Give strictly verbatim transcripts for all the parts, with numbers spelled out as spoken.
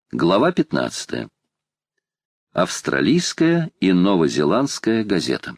Глава пятнадцатая. Австралийская и новозеландская газета.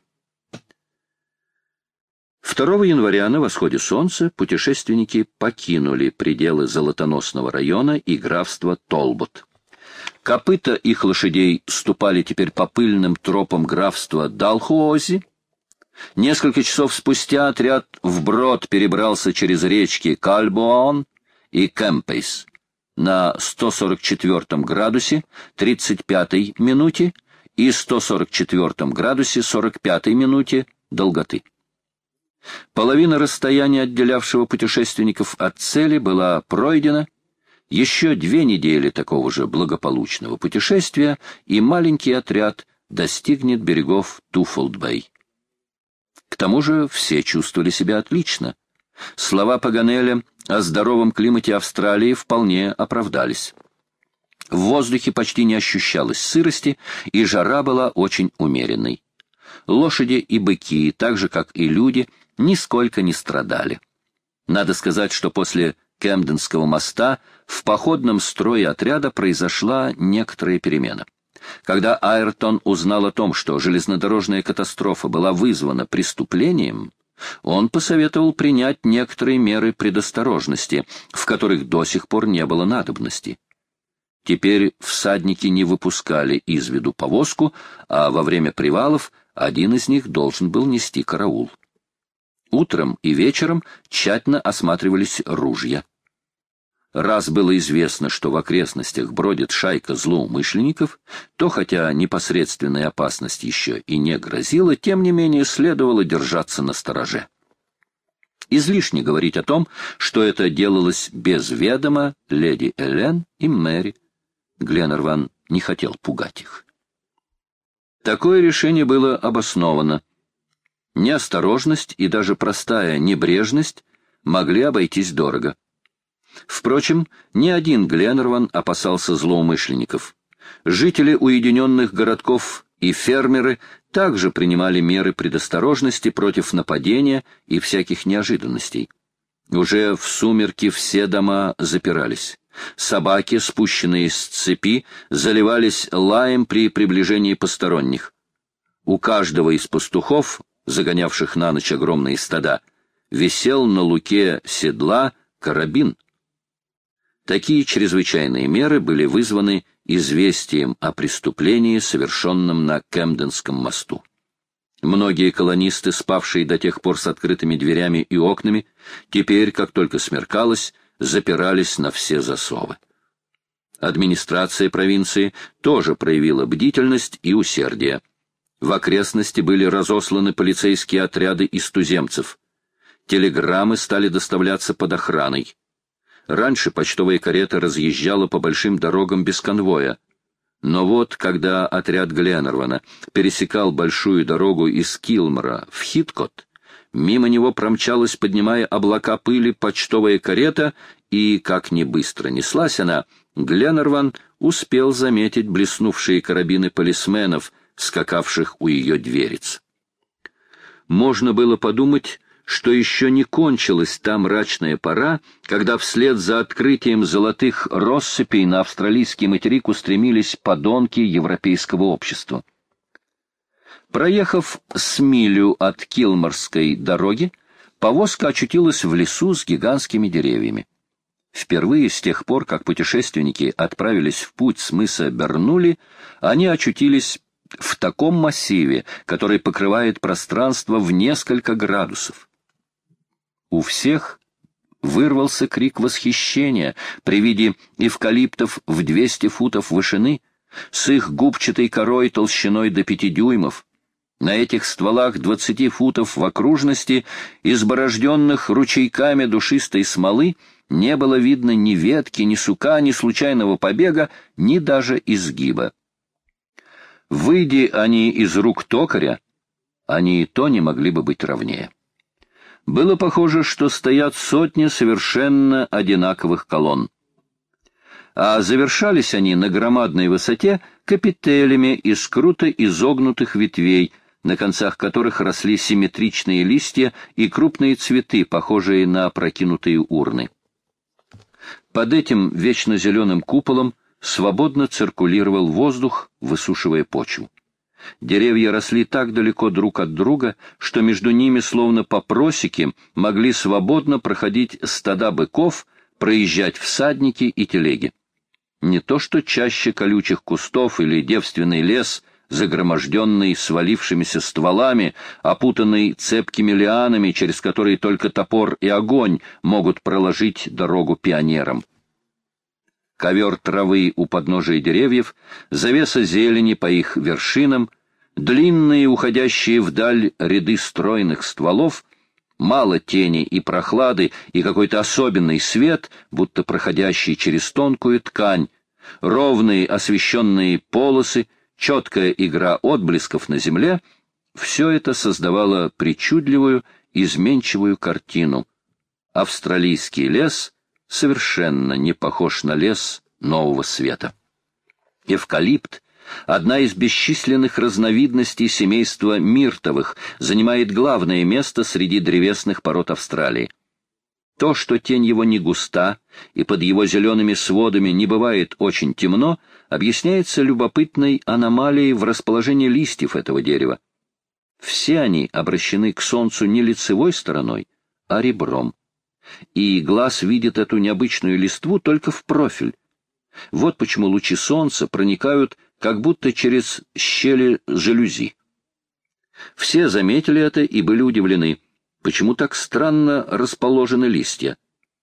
второго января на восходе солнца путешественники покинули пределы золотоносного района и графства Толбот. Копыта их лошадей ступали теперь по пыльным тропам графства Далхуози. Несколько часов спустя отряд вброд перебрался через речки Кальбоан и Кемпейс на сто сорок четвёртом градусе тридцать пятой минуте и сто сорок четвёртом градусе сорок пятой минуте долготы. Половина расстояния, отделявшего путешественников от цели, была пройдена. Еще две недели такого же благополучного путешествия, и маленький отряд достигнет берегов Туффолд-Бэй. К тому же все чувствовали себя отлично. Слова Паганеля о здоровом климате Австралии вполне оправдались. В воздухе почти не ощущалось сырости, и жара была очень умеренной. Лошади и быки, так же как и люди, нисколько не страдали. Надо сказать, что после Кемденского моста в походном строе отряда произошла некоторая перемена. Когда Айртон узнал о том, что железнодорожная катастрофа была вызвана преступлением, он посоветовал принять некоторые меры предосторожности, в которых до сих пор не было надобности. Теперь всадники не выпускали из виду повозку, а во время привалов один из них должен был нести караул. Утром и вечером тщательно осматривались ружья. Раз было известно, что в окрестностях бродит шайка злоумышленников, то, хотя непосредственная опасность еще и не грозила, тем не менее следовало держаться настороже. Излишне говорить о том, что это делалось без ведома леди Элен и Мэри. Гленарван не хотел пугать их. Такое решение было обосновано. Неосторожность и даже простая небрежность могли обойтись дорого. Впрочем, ни один Гленарван опасался злоумышленников. Жители уединенных городков и фермеры также принимали меры предосторожности против нападения и всяких неожиданностей. Уже в сумерки все дома запирались. Собаки, спущенные с цепи, заливались лаем при приближении посторонних. У каждого из пастухов, загонявших на ночь огромные стада, висел на луке седла карабин. Такие чрезвычайные меры были вызваны известием о преступлении, совершенном на Кемденском мосту. Многие колонисты, спавшие до тех пор с открытыми дверями и окнами, теперь, как только смеркалось, запирались на все засовы. Администрация провинции тоже проявила бдительность и усердие. В окрестности были разосланы полицейские отряды из туземцев. Телеграммы стали доставляться под охраной. Раньше почтовая карета разъезжала по большим дорогам без конвоя. Но вот, когда отряд Гленарвана пересекал большую дорогу из Килмора в Хиткот, мимо него промчалась, поднимая облака пыли, почтовая карета, и, как ни быстро неслась она, Гленарван успел заметить блеснувшие карабины полисменов, скакавших у ее дверец. Можно было подумать, что еще не кончилась та мрачная пора, когда вслед за открытием золотых россыпей на австралийский материк устремились подонки европейского общества. Проехав с милю от Килморской дороги, повозка очутилась в лесу с гигантскими деревьями. Впервые с тех пор, как путешественники отправились в путь с мыса Бернули, они очутились в таком массиве, который покрывает пространство в несколько градусов. У всех вырвался крик восхищения при виде эвкалиптов в двести футов вышины, с их губчатой корой толщиной до пяти дюймов. На этих стволах двадцати футов в окружности, изборожденных ручейками душистой смолы, не было видно ни ветки, ни сука, ни случайного побега, ни даже изгиба. Выйди они из рук токаря, они и то не могли бы быть ровнее. Было похоже, что стоят сотни совершенно одинаковых колонн. А завершались они на громадной высоте капителями из круто изогнутых ветвей, на концах которых росли симметричные листья и крупные цветы, похожие на опрокинутые урны. Под этим вечно зеленым куполом свободно циркулировал воздух, высушивая почву. Деревья росли так далеко друг от друга, что между ними, словно по просеке, могли свободно проходить стада быков, проезжать всадники и телеги. Не то что чаще колючих кустов или девственный лес, загроможденный свалившимися стволами, опутанный цепкими лианами, через которые только топор и огонь могут проложить дорогу пионерам. Ковер травы у подножия деревьев, завеса зелени по их вершинам, длинные уходящие вдаль ряды стройных стволов, мало тени и прохлады, и какой-то особенный свет, будто проходящий через тонкую ткань, ровные освещенные полосы, четкая игра отблесков на земле — все это создавало причудливую, изменчивую картину. Австралийский лес совершенно не похож на лес Нового Света. Эвкалипт, одна из бесчисленных разновидностей семейства миртовых, занимает главное место среди древесных пород Австралии. То, что тень его не густа и под его зелеными сводами не бывает очень темно, объясняется любопытной аномалией в расположении листьев этого дерева. Все они обращены к солнцу не лицевой стороной, а ребром. И глаз видит эту необычную листву только в профиль. Вот почему лучи солнца проникают как будто через щели жалюзи. Все заметили это и были удивлены, почему так странно расположены листья.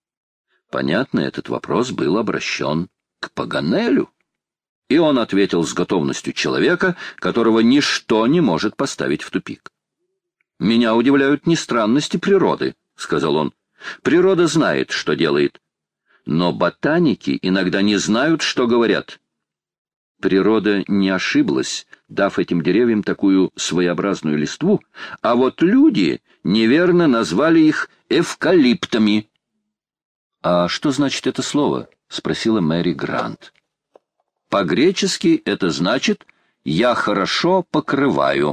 Понятно, этот вопрос был обращен к Паганелю, и он ответил с готовностью человека, которого ничто не может поставить в тупик. «Меня удивляют не странности природы», — сказал он. «Природа знает, что делает. Но ботаники иногда не знают, что говорят». Природа не ошиблась, дав этим деревьям такую своеобразную листву, а вот люди неверно назвали их эвкалиптами. «А что значит это слово?» — спросила Мэри Грант. «По-гречески это значит «я хорошо покрываю».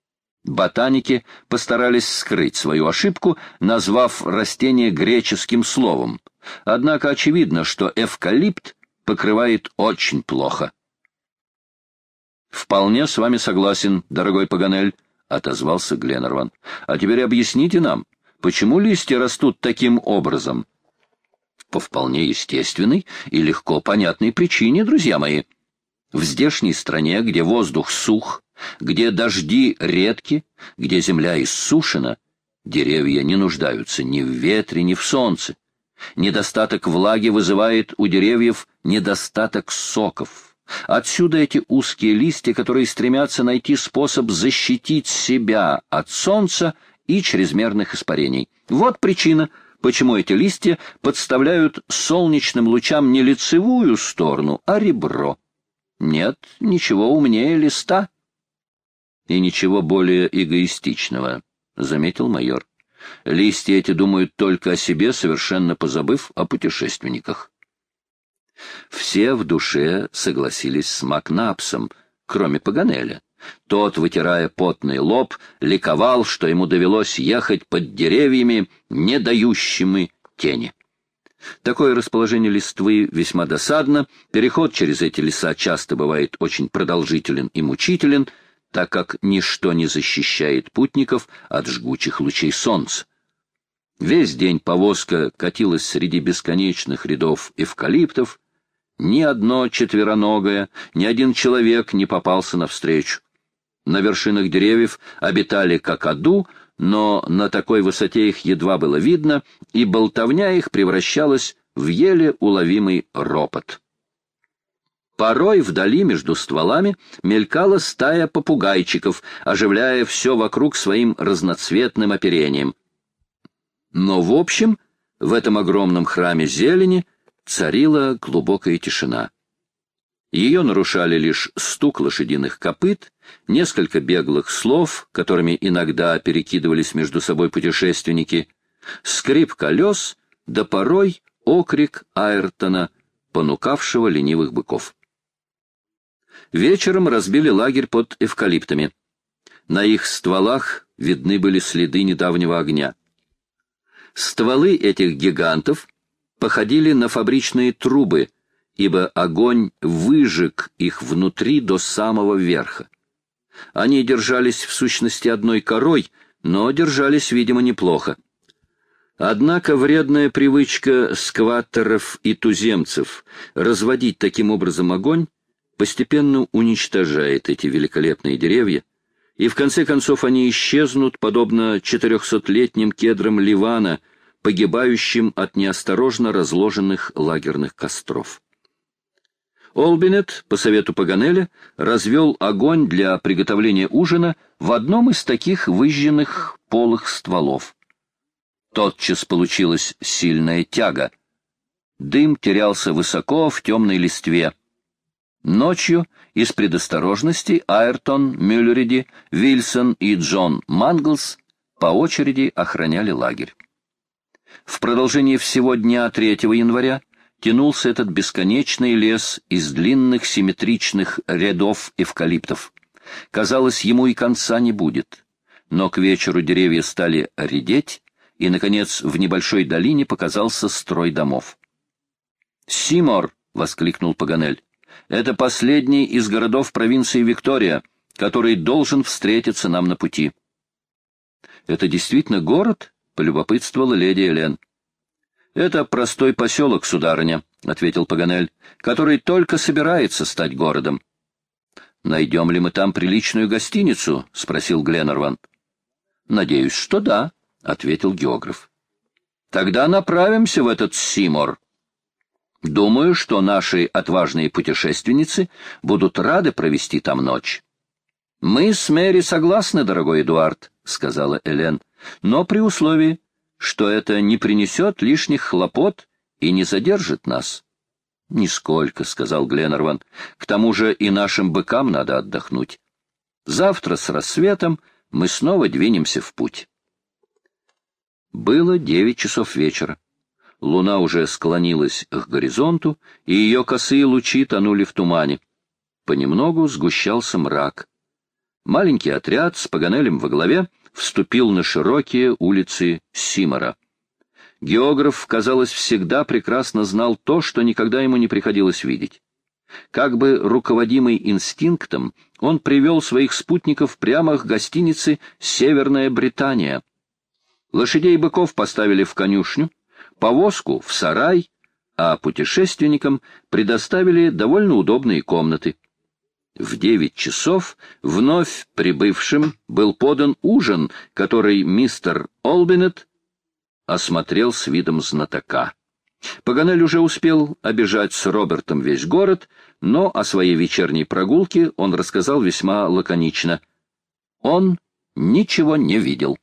Ботаники постарались скрыть свою ошибку, назвав растение греческим словом. Однако очевидно, что эвкалипт покрывает очень плохо. «Вполне с вами согласен, дорогой Паганель», — отозвался Гленнерван. «А теперь объясните нам, почему листья растут таким образом?» «По вполне естественной и легко понятной причине, друзья мои. В здешней стране, где воздух сух, где дожди редки, где земля иссушена, деревья не нуждаются ни в ветре, ни в солнце. Недостаток влаги вызывает у деревьев недостаток соков. Отсюда эти узкие листья, которые стремятся найти способ защитить себя от солнца и чрезмерных испарений. Вот причина, почему эти листья подставляют солнечным лучам не лицевую сторону, а ребро. Нет ничего умнее листа. И ничего более эгоистичного, — заметил майор. Листья эти думают только о себе, совершенно позабыв о путешественниках. Все в душе согласились с Макнапсом, кроме Паганеля. Тот, вытирая потный лоб, ликовал, что ему довелось ехать под деревьями, не дающими тени. Такое расположение листвы весьма досадно, переход через эти леса часто бывает очень продолжителен и мучителен, так как ничто не защищает путников от жгучих лучей солнца. Весь день повозка катилась среди бесконечных рядов эвкалиптов, ни одно четвероногое, ни один человек не попался навстречу. На вершинах деревьев обитали какаду, но на такой высоте их едва было видно, и болтовня их превращалась в еле уловимый ропот. Порой вдали между стволами мелькала стая попугайчиков, оживляя все вокруг своим разноцветным оперением. Но в общем, в этом огромном храме зелени царила глубокая тишина. Ее нарушали лишь стук лошадиных копыт, несколько беглых слов, которыми иногда перекидывались между собой путешественники, скрип колес, да порой окрик Айртона, понукавшего ленивых быков. Вечером разбили лагерь под эвкалиптами. На их стволах видны были следы недавнего огня. Стволы этих гигантов походили на фабричные трубы, ибо огонь выжег их внутри до самого верха. Они держались в сущности одной корой, но держались, видимо, неплохо. Однако вредная привычка скваттеров и туземцев разводить таким образом огонь постепенно уничтожает эти великолепные деревья, и в конце концов они исчезнут, подобно четырехсотлетним кедрам Ливана, погибающим от неосторожно разложенных лагерных костров. Олбинет, по совету Паганеля, развел огонь для приготовления ужина в одном из таких выжженных полых стволов. Тотчас получилась сильная тяга. Дым терялся высоко в темной листве. Ночью из предосторожности Айртон, Мюллериди, Вильсон и Джон Манглс по очереди охраняли лагерь. В продолжении всего дня третьего января тянулся этот бесконечный лес из длинных симметричных рядов эвкалиптов. Казалось, ему и конца не будет. Но к вечеру деревья стали редеть, и, наконец, в небольшой долине показался строй домов. «Симор!» — воскликнул Паганель. «Это последний из городов провинции Виктория, который должен встретиться нам на пути». «Это действительно город?» — полюбопытствовала леди Элен. «Это простой поселок, сударыня», — ответил Паганель, — «который только собирается стать городом». «Найдем ли мы там приличную гостиницу?» — спросил Гленнерван. «Надеюсь, что да», — ответил географ. «Тогда направимся в этот Симор. Думаю, что наши отважные путешественницы будут рады провести там ночь». «Мы с Мэри согласны, дорогой Эдуард», — сказала Элен, — «но при условии, что это не принесет лишних хлопот и не задержит нас». «Нисколько», — сказал Гленнерван, — «к тому же и нашим быкам надо отдохнуть. Завтра с рассветом мы снова двинемся в путь». Было девять часов вечера. Луна уже склонилась к горизонту, и ее косые лучи тонули в тумане. Понемногу сгущался мрак. Маленький отряд с Паганелем во главе вступил на широкие улицы Симора. Географ, казалось, всегда прекрасно знал то, что никогда ему не приходилось видеть. Как бы руководимый инстинктом, он привел своих спутников прямо к гостинице «Северная Британия». Лошадей и быков поставили в конюшню, повозку — в сарай, а путешественникам предоставили довольно удобные комнаты. В девять часов вновь прибывшим был подан ужин, который мистер Олбинет осмотрел с видом знатока. Паганель уже успел обежать с Робертом весь город, но о своей вечерней прогулке он рассказал весьма лаконично. Он ничего не видел.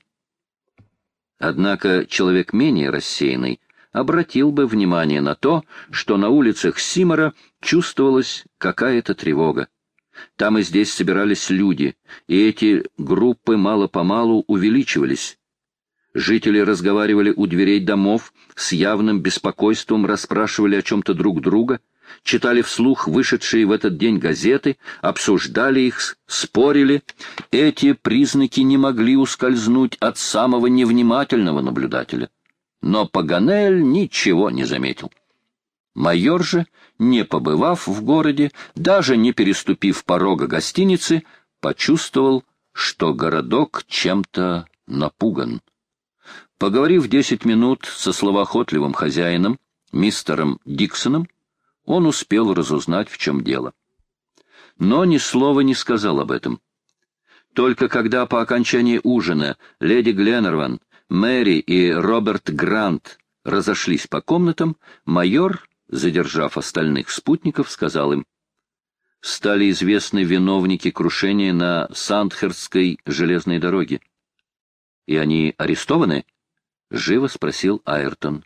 Однако человек менее рассеянный обратил бы внимание на то, что на улицах Симора чувствовалась какая-то тревога. Там и здесь собирались люди, и эти группы мало-помалу увеличивались. Жители разговаривали у дверей домов, с явным беспокойством расспрашивали о чем-то друг друга, читали вслух вышедшие в этот день газеты, обсуждали их, спорили. Эти признаки не могли ускользнуть от самого невнимательного наблюдателя. Но Паганель ничего не заметил. Майор же, не побывав в городе, даже не переступив порога гостиницы, почувствовал, что городок чем-то напуган. Поговорив десять минут со словоохотливым хозяином, мистером Диксоном, он успел разузнать, в чем дело. Но ни слова не сказал об этом. Только когда по окончании ужина леди Гленнерван, Мэри и Роберт Грант разошлись по комнатам, майор, задержав остальных спутников, сказал им: «Стали известны виновники крушения на Сандхерстской железной дороге». «И они арестованы?» — живо спросил Айртон.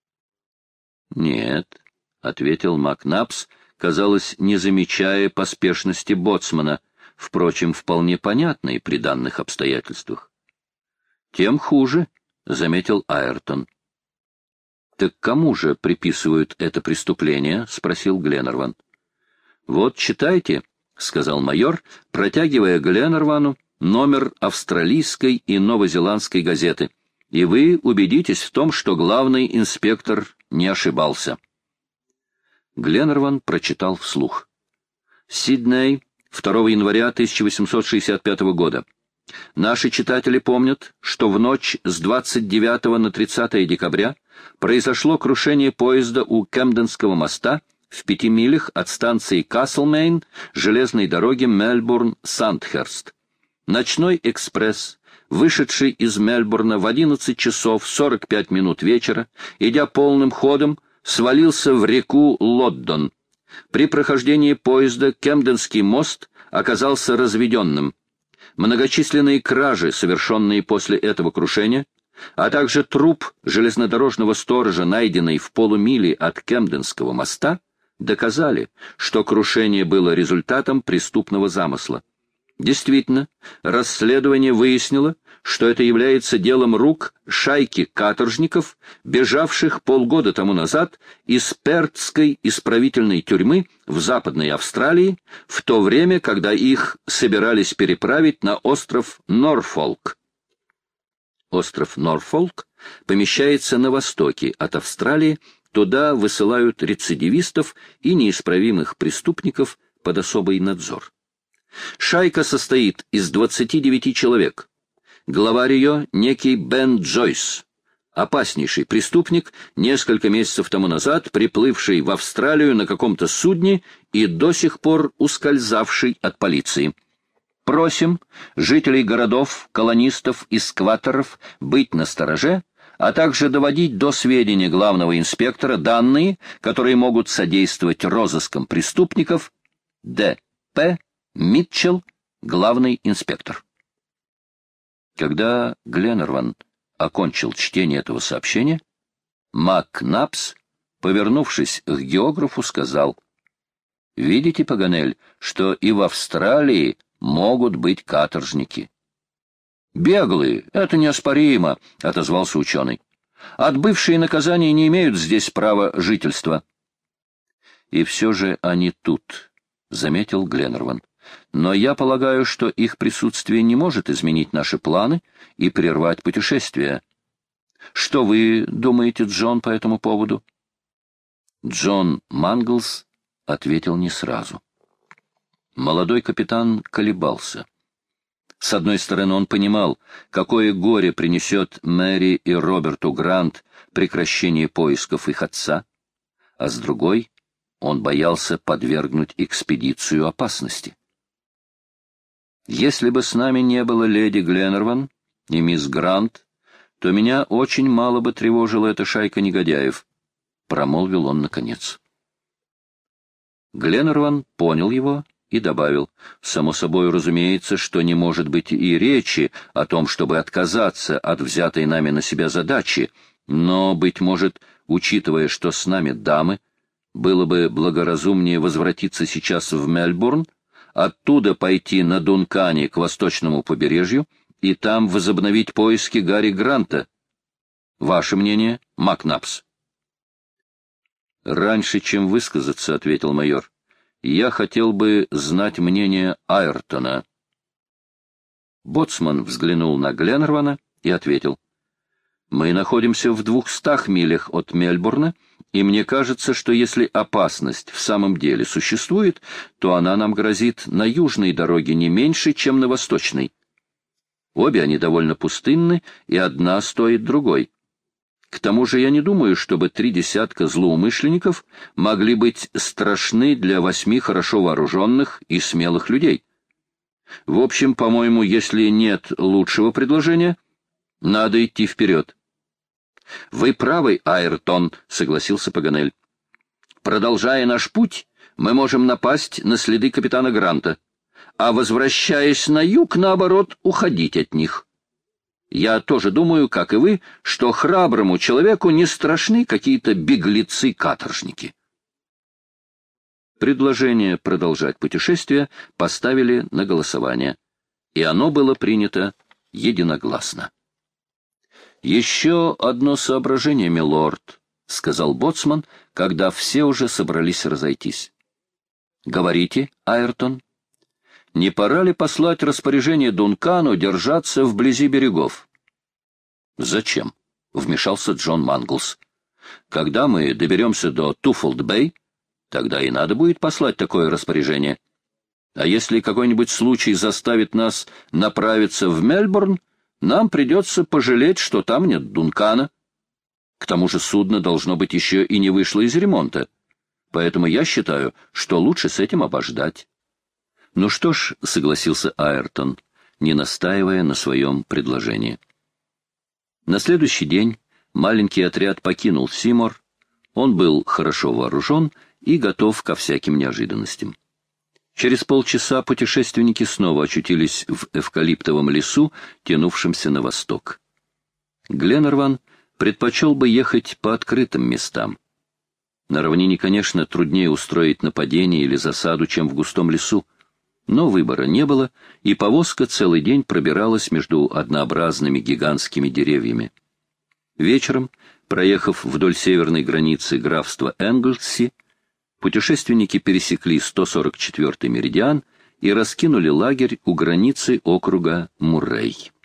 «Нет», — ответил Макнапс, казалось, не замечая поспешности боцмана, впрочем, вполне понятной при данных обстоятельствах. «Тем хуже», — заметил Айртон. «Так кому же приписывают это преступление?» — спросил Гленнерван. «Вот читайте», — сказал майор, протягивая Гленнервану номер австралийской и новозеландской газеты, и вы убедитесь в том, что главный инспектор не ошибался. Гленнерван прочитал вслух. Сидней, второго января тысяча восемьсот шестьдесят пятого года. Наши читатели помнят, что в ночь с двадцать девятого на тридцатое декабря произошло крушение поезда у Кэмденского моста в пяти милях от станции Каслмейн железной дороги Мельбурн-Сандхерст. Ночной экспресс, вышедший из Мельбурна в одиннадцать часов сорок пять минут вечера, идя полным ходом, свалился в реку Лоддон. При прохождении поезда Кэмденский мост оказался разведенным. Многочисленные кражи, совершенные после этого крушения, а также труп железнодорожного сторожа, найденный в полумиле от Кэмденского моста, доказали, что крушение было результатом преступного замысла. Действительно, расследование выяснило, что это является делом рук шайки каторжников, бежавших полгода тому назад из Пертской исправительной тюрьмы в Западной Австралии, в то время, когда их собирались переправить на остров Норфолк. Остров Норфолк помещается на востоке от Австралии, туда высылают рецидивистов и неисправимых преступников под особый надзор. Шайка состоит из двадцати девяти человек. Главарь ее — некий Бен Джойс, опаснейший преступник, несколько месяцев тому назад приплывший в Австралию на каком-то судне и до сих пор ускользавший от полиции. Просим жителей городов, колонистов и скваттеров быть настороже, а также доводить до сведения главного инспектора данные, которые могут содействовать розыскам преступников. Д. П. Митчелл, главный инспектор. Когда Гленнерван окончил чтение этого сообщения, МакНапс, повернувшись к географу, сказал: «Видите, Паганель, что и в Австралии могут быть каторжники». «Беглые, это неоспоримо», — отозвался ученый. «Отбывшие наказания не имеют здесь права жительства». «И все же они тут», — заметил Гленнерван. «Но я полагаю, что их присутствие не может изменить наши планы и прервать путешествие. Что вы думаете, Джон, по этому поводу?» Джон Манглс ответил не сразу. Молодой капитан колебался. С одной стороны, он понимал, какое горе принесет Мэри и Роберту Грант прекращение поисков их отца, а с другой, он боялся подвергнуть экспедицию опасности. «Если бы с нами не было леди Гленнерван и мисс Грант, то меня очень мало бы тревожила эта шайка негодяев», — промолвил он наконец. Гленнерван понял его и добавил: «Само собой разумеется, что не может быть и речи о том, чтобы отказаться от взятой нами на себя задачи, но, быть может, учитывая, что с нами дамы, было бы благоразумнее возвратиться сейчас в Мельбурн, оттуда пойти на Дункане к восточному побережью и там возобновить поиски Гарри Гранта. Ваше мнение, МакНапс?» «Раньше, чем высказаться, — ответил майор, — я хотел бы знать мнение Айртона». Боцман взглянул на Гленнервана и ответил: «Мы находимся в двухстах милях от Мельбурна, и мне кажется, что если опасность в самом деле существует, то она нам грозит на южной дороге не меньше, чем на восточной. Обе они довольно пустынны, и одна стоит другой. К тому же я не думаю, чтобы три десятка злоумышленников могли быть страшны для восьми хорошо вооруженных и смелых людей. В общем, по-моему, если нет лучшего предложения, надо идти вперед». «Вы правы, Айртон», — согласился Паганель. «Продолжая наш путь, мы можем напасть на следы капитана Гранта, а, возвращаясь на юг, наоборот, уходить от них. Я тоже думаю, как и вы, что храброму человеку не страшны какие-то беглецы-каторжники». Предложение продолжать путешествие поставили на голосование, и оно было принято единогласно. «Еще одно соображение, милорд», — сказал боцман, когда все уже собрались разойтись. «Говорите, Айртон, не пора ли послать распоряжение Дункану держаться вблизи берегов?» «Зачем?» — вмешался Джон Манглс. «Когда мы доберемся до Туффолд-Бэй, Тогда и надо будет послать такое распоряжение. А если какой-нибудь случай заставит нас направиться в Мельбурн, нам придется пожалеть, что там нет Дункана. К тому же судно, должно быть, еще и не вышло из ремонта. Поэтому я считаю, что лучше с этим обождать. Ну что ж, согласился Айртон, не настаивая на своем предложении. На следующий день маленький отряд покинул Симор. Он был хорошо вооружен и готов ко всяким неожиданностям. Через полчаса путешественники снова очутились в эвкалиптовом лесу, тянувшемся на восток. Гленарван предпочел бы ехать по открытым местам. На равнине, конечно, труднее устроить нападение или засаду, чем в густом лесу, но выбора не было, и повозка целый день пробиралась между однообразными гигантскими деревьями. Вечером, проехав вдоль северной границы графства Энглси, путешественники пересекли сто сорок четвёртый меридиан и раскинули лагерь у границы округа Муррей.